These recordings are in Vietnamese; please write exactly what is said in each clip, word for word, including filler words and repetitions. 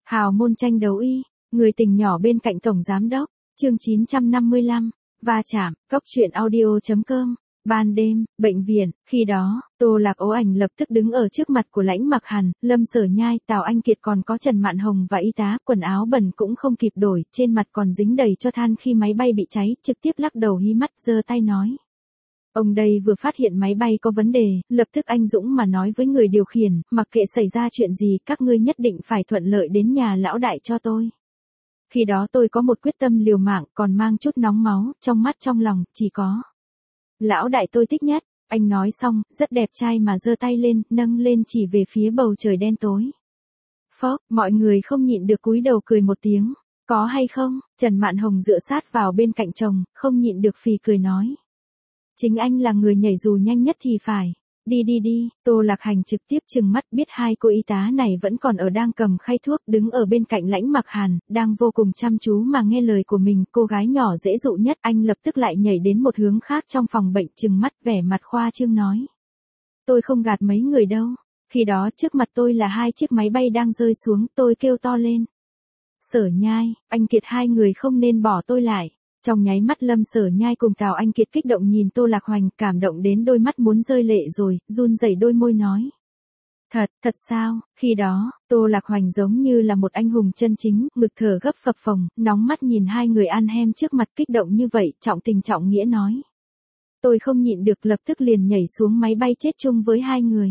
Hào môn tranh đấu y, người tình nhỏ bên cạnh tổng giám đốc, chương chín trăm năm mươi lăm, va chạm, cốc truyện audio.com, ban đêm, bệnh viện, khi đó, Tô Lạc Ố Ảnh lập tức đứng ở trước mặt của Lãnh Mặc Hàn, Lâm Sở Nhai, Tào Anh Kiệt còn có Trần Mạn Hồng và y tá, quần áo bẩn cũng không kịp đổi, trên mặt còn dính đầy cho than khi máy bay bị cháy, trực tiếp lắc đầu hí mắt giơ tay nói. Ông đây vừa phát hiện máy bay có vấn đề, lập tức anh dũng mà nói với người điều khiển, mặc kệ xảy ra chuyện gì, các ngươi nhất định phải thuận lợi đến nhà lão đại cho tôi. Khi đó tôi có một quyết tâm liều mạng, còn mang chút nóng máu, trong mắt trong lòng, chỉ có. Lão đại tôi thích nhất, anh nói xong, rất đẹp trai mà giơ tay lên, nâng lên chỉ về phía bầu trời đen tối. Phốc, mọi người không nhịn được cúi đầu cười một tiếng, có hay không, Trần Mạn Hồng dựa sát vào bên cạnh chồng, không nhịn được phì cười nói. Chính anh là người nhảy dù nhanh nhất thì phải. Đi đi đi, Tô Lạc Hành trực tiếp trừng mắt biết hai cô y tá này vẫn còn ở đang cầm khay thuốc đứng ở bên cạnh Lãnh Mặc Hàn, đang vô cùng chăm chú mà nghe lời của mình, cô gái nhỏ dễ dụ nhất, anh lập tức lại nhảy đến một hướng khác trong phòng bệnh trừng mắt vẻ mặt khoa trương nói. Tôi không gạt mấy người đâu, khi đó trước mặt tôi là hai chiếc máy bay đang rơi xuống, tôi kêu to lên. Sở Nhai, anh Kiệt hai người không nên bỏ tôi lại. Trong nháy mắt Lâm Sở Nhai cùng Tào Anh Kiệt kích động nhìn Tô Lạc Hoành, cảm động đến đôi mắt muốn rơi lệ rồi, run rẩy đôi môi nói. Thật, thật sao, khi đó, Tô Lạc Hoành giống như là một anh hùng chân chính, ngực thở gấp phập phồng, nóng mắt nhìn hai người ăn hem trước mặt kích động như vậy, trọng tình trọng nghĩa nói. Tôi không nhịn được lập tức liền nhảy xuống máy bay chết chung với hai người.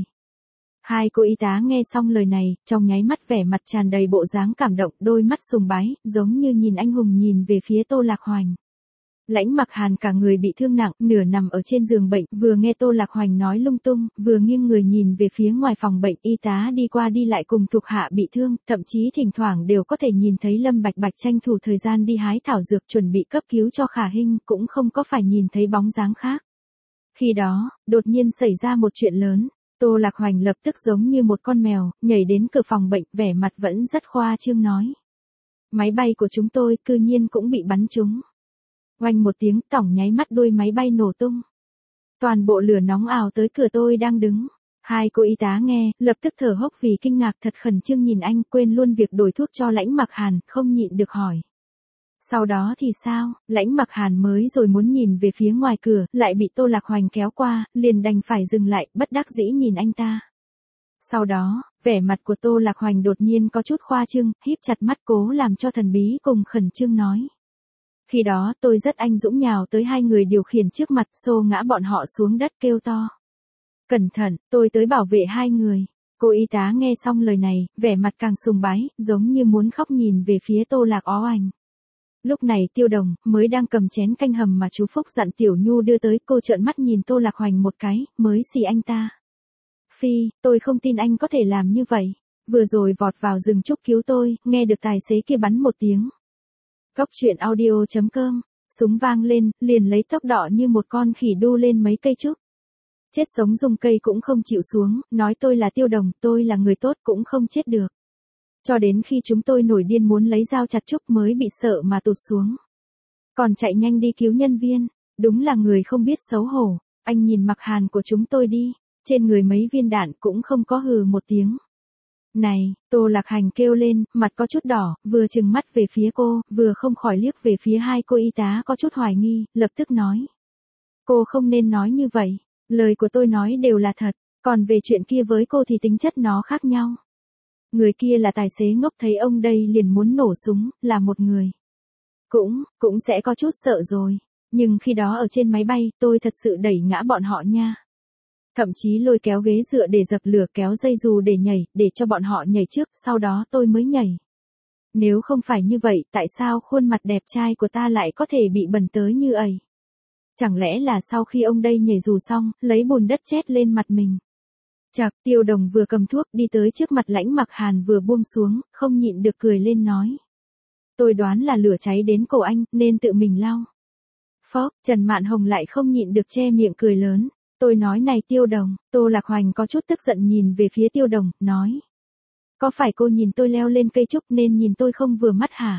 Hai cô y tá nghe xong lời này, trong nháy mắt vẻ mặt tràn đầy bộ dáng cảm động, đôi mắt sùng bái, giống như nhìn anh hùng nhìn về phía Tô Lạc Hoành. Lãnh Mặc Hàn cả người bị thương nặng, nửa nằm ở trên giường bệnh, vừa nghe Tô Lạc Hoành nói lung tung, vừa nghiêng người nhìn về phía ngoài phòng bệnh, y tá đi qua đi lại cùng thuộc hạ bị thương, thậm chí thỉnh thoảng đều có thể nhìn thấy Lâm Bạch Bạch tranh thủ thời gian đi hái thảo dược chuẩn bị cấp cứu cho Khả Hinh, cũng không có phải nhìn thấy bóng dáng khác. Khi đó, đột nhiên xảy ra một chuyện lớn. Tô Lạc Hoành lập tức giống như một con mèo, nhảy đến cửa phòng bệnh, vẻ mặt vẫn rất khoa trương nói. Máy bay của chúng tôi cư nhiên cũng bị bắn trúng. Oanh một tiếng, tỏng nháy mắt đuôi máy bay nổ tung. Toàn bộ lửa nóng ào tới cửa tôi đang đứng. Hai cô y tá nghe, lập tức thở hốc vì kinh ngạc thật khẩn trương nhìn anh, quên luôn việc đổi thuốc cho Lãnh Mặc Hàn, không nhịn được hỏi. Sau đó thì sao, Lãnh Mặc Hàn mới rồi muốn nhìn về phía ngoài cửa, lại bị Tô Lạc Hoành kéo qua, liền đành phải dừng lại, bất đắc dĩ nhìn anh ta. Sau đó, vẻ mặt của Tô Lạc Hoành đột nhiên có chút khoa trương, híp chặt mắt cố làm cho thần bí cùng khẩn trương nói. Khi đó tôi rất anh dũng nhào tới hai người điều khiển trước mặt, xô ngã bọn họ xuống đất kêu to. Cẩn thận, tôi tới bảo vệ hai người. Cô y tá nghe xong lời này, vẻ mặt càng sùng bái, giống như muốn khóc nhìn về phía Tô Lạc Ó Ảnh. Lúc này Tiêu Đồng, mới đang cầm chén canh hầm mà chú Phúc dặn Tiểu Nhu đưa tới, cô trợn mắt nhìn Tô Lạc Hoành một cái, mới xì anh ta. Phi, tôi không tin anh có thể làm như vậy. Vừa rồi vọt vào rừng trúc cứu tôi, nghe được tài xế kia bắn một tiếng. Cốc truyện audio.com, súng vang lên, liền lấy tốc độ như một con khỉ đu lên mấy cây trúc. Chết sống dùng cây cũng không chịu xuống, nói tôi là Tiêu Đồng, tôi là người tốt cũng không chết được. Cho đến khi chúng tôi nổi điên muốn lấy dao chặt trúc mới bị sợ mà tụt xuống. Còn chạy nhanh đi cứu nhân viên, đúng là người không biết xấu hổ, anh nhìn Mặc Hàn của chúng tôi đi, trên người mấy viên đạn cũng không có hừ một tiếng. Này, Tô Lạc Hành kêu lên, mặt có chút đỏ, vừa trừng mắt về phía cô, vừa không khỏi liếc về phía hai cô y tá có chút hoài nghi, lập tức nói. Cô không nên nói như vậy, lời của tôi nói đều là thật, còn về chuyện kia với cô thì tính chất nó khác nhau. Người kia là tài xế ngốc thấy ông đây liền muốn nổ súng, là một người. Cũng, cũng sẽ có chút sợ rồi, nhưng khi đó ở trên máy bay, tôi thật sự đẩy ngã bọn họ nha. Thậm chí lôi kéo ghế dựa để dập lửa kéo dây dù để nhảy, để cho bọn họ nhảy trước, sau đó tôi mới nhảy. Nếu không phải như vậy, tại sao khuôn mặt đẹp trai của ta lại có thể bị bẩn tới như ấy? Chẳng lẽ là sau khi ông đây nhảy dù xong, lấy bùn đất chét lên mặt mình? Chạc, Tiêu Đồng vừa cầm thuốc đi tới trước mặt Lãnh Mặc Hàn vừa buông xuống, không nhịn được cười lên nói. Tôi đoán là lửa cháy đến cổ anh, nên tự mình lau. Phốc, Trần Mạn Hồng lại không nhịn được che miệng cười lớn. Tôi nói này Tiêu Đồng, Tô Lạc Hoành có chút tức giận nhìn về phía Tiêu Đồng, nói. Có phải cô nhìn tôi leo lên cây trúc nên nhìn tôi không vừa mắt hả?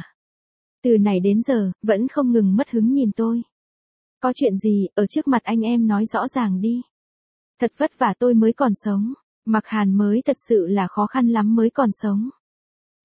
Từ này đến giờ, vẫn không ngừng mất hứng nhìn tôi. Có chuyện gì, ở trước mặt anh em nói rõ ràng đi. Thật vất vả tôi mới còn sống, Mặc Hàn mới thật sự là khó khăn lắm mới còn sống.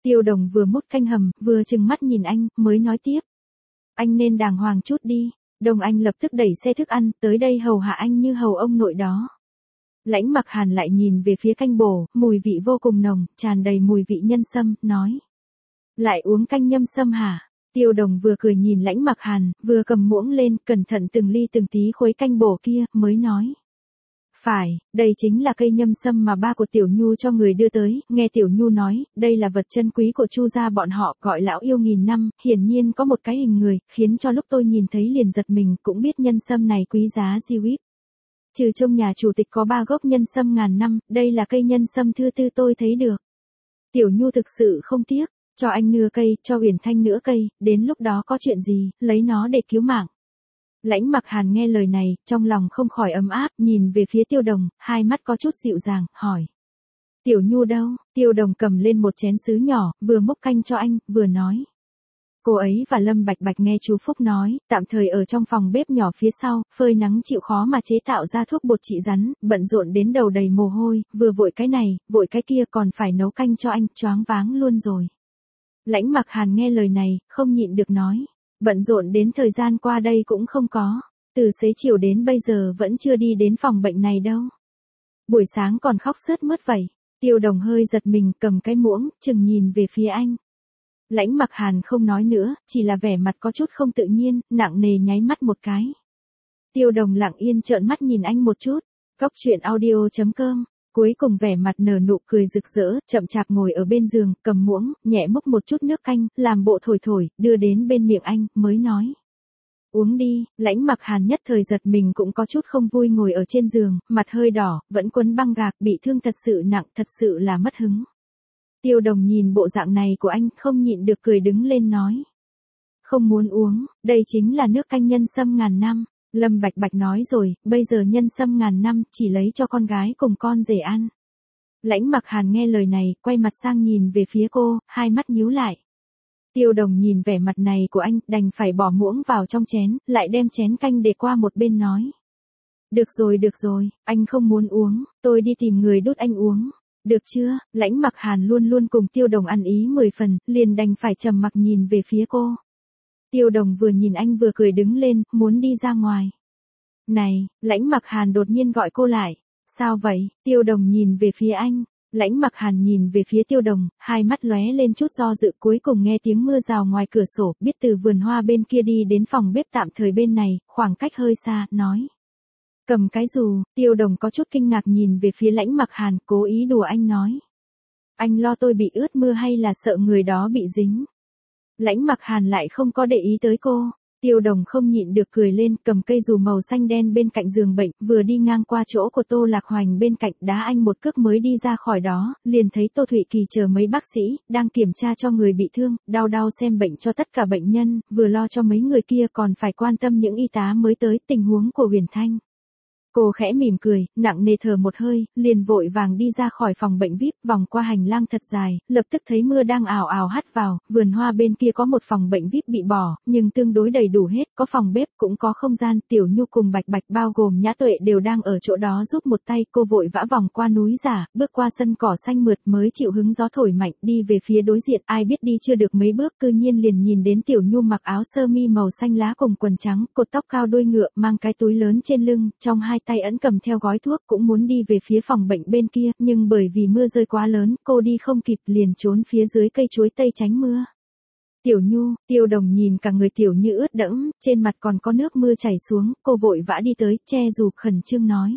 Tiêu Đồng vừa múc canh hầm, vừa trừng mắt nhìn anh, mới nói tiếp. Anh nên đàng hoàng chút đi. Đồng Anh lập tức đẩy xe thức ăn, tới đây hầu hạ anh như hầu ông nội đó. Lãnh Mặc Hàn lại nhìn về phía canh bổ, mùi vị vô cùng nồng, tràn đầy mùi vị nhân sâm, nói. Lại uống canh nhâm sâm hả? Tiêu Đồng vừa cười nhìn Lãnh Mặc Hàn, vừa cầm muỗng lên, cẩn thận từng ly từng tí khuấy canh bổ kia, mới nói. Phải, đây chính là cây nhâm sâm mà ba của Tiểu Nhu cho người đưa tới, nghe Tiểu Nhu nói, đây là vật chân quý của Chu gia bọn họ, gọi lão yêu nghìn năm, hiển nhiên có một cái hình người, khiến cho lúc tôi nhìn thấy liền giật mình, cũng biết nhân sâm này quý giá diêu íp. Trừ trong nhà chủ tịch có ba gốc nhân sâm ngàn năm, đây là cây nhân sâm thứ tư tôi thấy được. Tiểu Nhu thực sự không tiếc, cho anh nửa cây, cho Uyển Thanh nửa cây, đến lúc đó có chuyện gì, lấy nó để cứu mạng. Lãnh Mặc Hàn nghe lời này, trong lòng không khỏi ấm áp, nhìn về phía Tiêu Đồng, hai mắt có chút dịu dàng, hỏi. Tiểu Nhu đâu? Tiêu Đồng cầm lên một chén sứ nhỏ, vừa múc canh cho anh, vừa nói. Cô ấy và Lâm Bạch Bạch nghe chú Phúc nói, tạm thời ở trong phòng bếp nhỏ phía sau, phơi nắng chịu khó mà chế tạo ra thuốc bột trị rắn, bận rộn đến đầu đầy mồ hôi, vừa vội cái này, vội cái kia còn phải nấu canh cho anh, choáng váng luôn rồi. Lãnh Mặc Hàn nghe lời này, không nhịn được nói. Bận rộn đến thời gian qua đây cũng không có, từ xế chiều đến bây giờ vẫn chưa đi đến phòng bệnh này đâu. Buổi sáng còn khóc sướt mướt vậy. Tiêu Đồng hơi giật mình, cầm cái muỗng, chừng nhìn về phía anh. Lãnh Mặc Hàn không nói nữa, chỉ là vẻ mặt có chút không tự nhiên, nặng nề nháy mắt một cái. Tiêu Đồng lặng yên trợn mắt nhìn anh một chút. Cóc truyện audio chấm com. Cuối cùng vẻ mặt nở nụ cười rực rỡ, chậm chạp ngồi ở bên giường, cầm muỗng, nhẹ múc một chút nước canh, làm bộ thổi thổi, đưa đến bên miệng anh, mới nói. Uống đi. Lãnh Mặc Hàn nhất thời giật mình cũng có chút không vui, ngồi ở trên giường, mặt hơi đỏ, vẫn quấn băng gạc, bị thương thật sự nặng, thật sự là mất hứng. Tiêu Đồng nhìn bộ dạng này của anh, không nhịn được cười đứng lên nói. Không muốn uống, đây chính là nước canh nhân sâm ngàn năm. Lâm Bạch Bạch nói rồi, bây giờ nhân sâm ngàn năm, chỉ lấy cho con gái cùng con rể ăn. Lãnh Mặc Hàn nghe lời này, quay mặt sang nhìn về phía cô, hai mắt nhíu lại. Tiêu Đồng nhìn vẻ mặt này của anh, đành phải bỏ muỗng vào trong chén, lại đem chén canh để qua một bên nói. Được rồi được rồi, anh không muốn uống, tôi đi tìm người đút anh uống. Được chưa? Lãnh Mặc Hàn luôn luôn cùng Tiêu Đồng ăn ý mười phần, liền đành phải trầm mặc nhìn về phía cô. Tiêu Đồng vừa nhìn anh vừa cười đứng lên, muốn đi ra ngoài. Này, Lãnh Mặc Hàn đột nhiên gọi cô lại. Sao vậy? Tiêu Đồng nhìn về phía anh. Lãnh Mặc Hàn nhìn về phía Tiêu Đồng, hai mắt lóe lên chút do dự, cuối cùng nghe tiếng mưa rào ngoài cửa sổ, biết từ vườn hoa bên kia đi đến phòng bếp tạm thời bên này, khoảng cách hơi xa, nói. Cầm cái dù. Tiêu Đồng có chút kinh ngạc nhìn về phía Lãnh Mặc Hàn, cố ý đùa anh nói. Anh lo tôi bị ướt mưa hay là sợ người đó bị dính? Lãnh Mặc Hàn lại không có để ý tới cô. Tiêu Đồng không nhịn được cười lên, cầm cây dù màu xanh đen bên cạnh giường bệnh, vừa đi ngang qua chỗ của Tô Lạc Hoành bên cạnh, đá anh một cước mới đi ra khỏi đó, liền thấy Tô Thụy Kỳ chờ mấy bác sĩ, đang kiểm tra cho người bị thương, đau đau xem bệnh cho tất cả bệnh nhân, vừa lo cho mấy người kia còn phải quan tâm những y tá mới tới, tình huống của Huyền Thanh. Cô khẽ mỉm cười, nặng nề thở một hơi, liền vội vàng đi ra khỏi phòng bệnh vi ai pi, vòng qua hành lang thật dài, lập tức thấy mưa đang ào ào hắt vào, vườn hoa bên kia có một phòng bệnh vi ai pi bị bỏ, nhưng tương đối đầy đủ hết, có phòng bếp cũng có không gian, Tiểu Nhu cùng Bạch Bạch bao gồm Nhã Tuệ đều đang ở chỗ đó giúp một tay, cô vội vã vòng qua núi giả, bước qua sân cỏ xanh mượt mới chịu hứng gió thổi mạnh, đi về phía đối diện, ai biết đi chưa được mấy bước, cư nhiên liền nhìn đến Tiểu Nhu mặc áo sơ mi màu xanh lá cùng quần trắng, cột tóc cao đuôi ngựa, mang cái túi lớn trên lưng, trong hai tay ẵn cầm theo gói thuốc, cũng muốn đi về phía phòng bệnh bên kia, nhưng bởi vì mưa rơi quá lớn, cô đi không kịp, liền trốn phía dưới cây chuối tây tránh mưa. Tiểu Nhu, Tiêu Đồng nhìn cả người Tiểu Như ướt đẫm, trên mặt còn có nước mưa chảy xuống, cô vội vã đi tới, che dù, khẩn trương nói.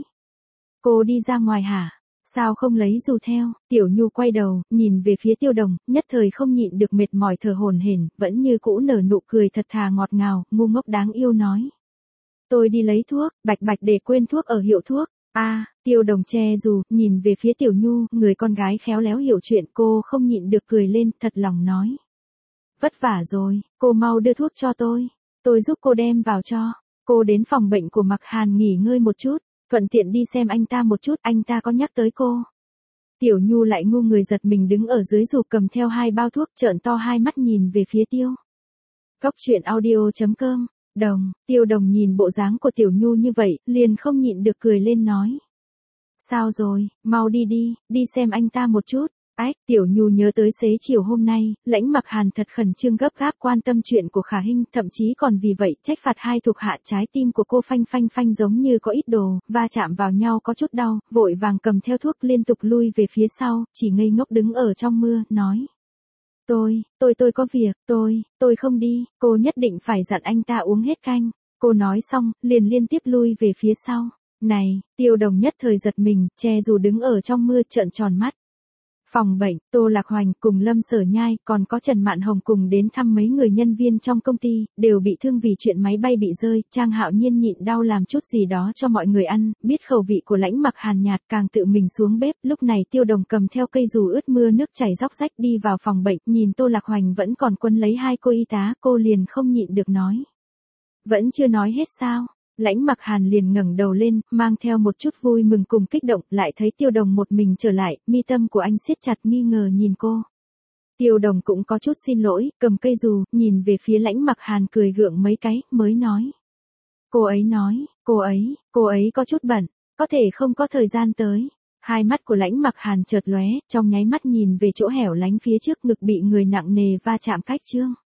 Cô đi ra ngoài hả? Sao không lấy dù theo? Tiểu Nhu quay đầu, nhìn về phía Tiêu Đồng, nhất thời không nhịn được mệt mỏi thở hổn hển, vẫn như cũ nở nụ cười thật thà ngọt ngào, ngu ngốc đáng yêu nói. Tôi đi lấy thuốc, Bạch Bạch để quên thuốc ở hiệu thuốc. A, à, Tiêu Đồng che dù, nhìn về phía Tiểu Nhu, người con gái khéo léo hiểu chuyện, cô không nhịn được cười lên, thật lòng nói. Vất vả rồi, cô mau đưa thuốc cho tôi. Tôi giúp cô đem vào cho. Cô đến phòng bệnh của Mặc Hàn nghỉ ngơi một chút, thuận tiện đi xem anh ta một chút, anh ta có nhắc tới cô. Tiểu Nhu lại ngu người giật mình đứng ở dưới dù cầm theo hai bao thuốc, trợn to hai mắt nhìn về phía Tiêu. Cóc truyện audio chấm com. Đồng, Tiêu Đồng nhìn bộ dáng của Tiểu Nhu như vậy, liền không nhịn được cười lên nói. Sao rồi, mau đi đi, đi xem anh ta một chút. Ách, Tiểu Nhu nhớ tới xế chiều hôm nay, Lãnh Mặc Hàn thật khẩn trương gấp gáp quan tâm chuyện của Khả Hinh, thậm chí còn vì vậy trách phạt hai thuộc hạ, trái tim của cô phanh phanh phanh giống như có ít đồ, va chạm vào nhau có chút đau, vội vàng cầm theo thuốc liên tục lui về phía sau, chỉ ngây ngốc đứng ở trong mưa, nói. Tôi, tôi tôi có việc, tôi, tôi không đi, cô nhất định phải dặn anh ta uống hết canh. Cô nói xong, liền liên tiếp lui về phía sau. Này, Tiêu Đồng nhất thời giật mình, che dù đứng ở trong mưa trợn tròn mắt. Phòng bệnh, Tô Lạc Hoành cùng Lâm Sở Nhai, còn có Trần Mạn Hồng cùng đến thăm mấy người nhân viên trong công ty, đều bị thương vì chuyện máy bay bị rơi, Trang Hạo Nhiên nhịn đau làm chút gì đó cho mọi người ăn, biết khẩu vị của Lãnh Mặc Hàn nhạt, càng tự mình xuống bếp, lúc này Tiêu Đồng cầm theo cây dù ướt mưa nước chảy róc rách đi vào phòng bệnh, nhìn Tô Lạc Hoành vẫn còn quấn lấy hai cô y tá, cô liền không nhịn được nói. Vẫn chưa nói hết sao? Lãnh Mặc Hàn liền ngẩng đầu lên, mang theo một chút vui mừng cùng kích động, lại thấy Tiêu Đồng một mình trở lại, mi tâm của anh siết chặt nghi ngờ nhìn cô. Tiêu Đồng cũng có chút xin lỗi, cầm cây dù, nhìn về phía Lãnh Mặc Hàn cười gượng mấy cái, mới nói. Cô ấy nói, cô ấy, cô ấy có chút bận, có thể không có thời gian tới. Hai mắt của Lãnh Mặc Hàn chợt lóe, trong nháy mắt nhìn về chỗ hẻo lánh phía trước ngực bị người nặng nề va chạm cách chương.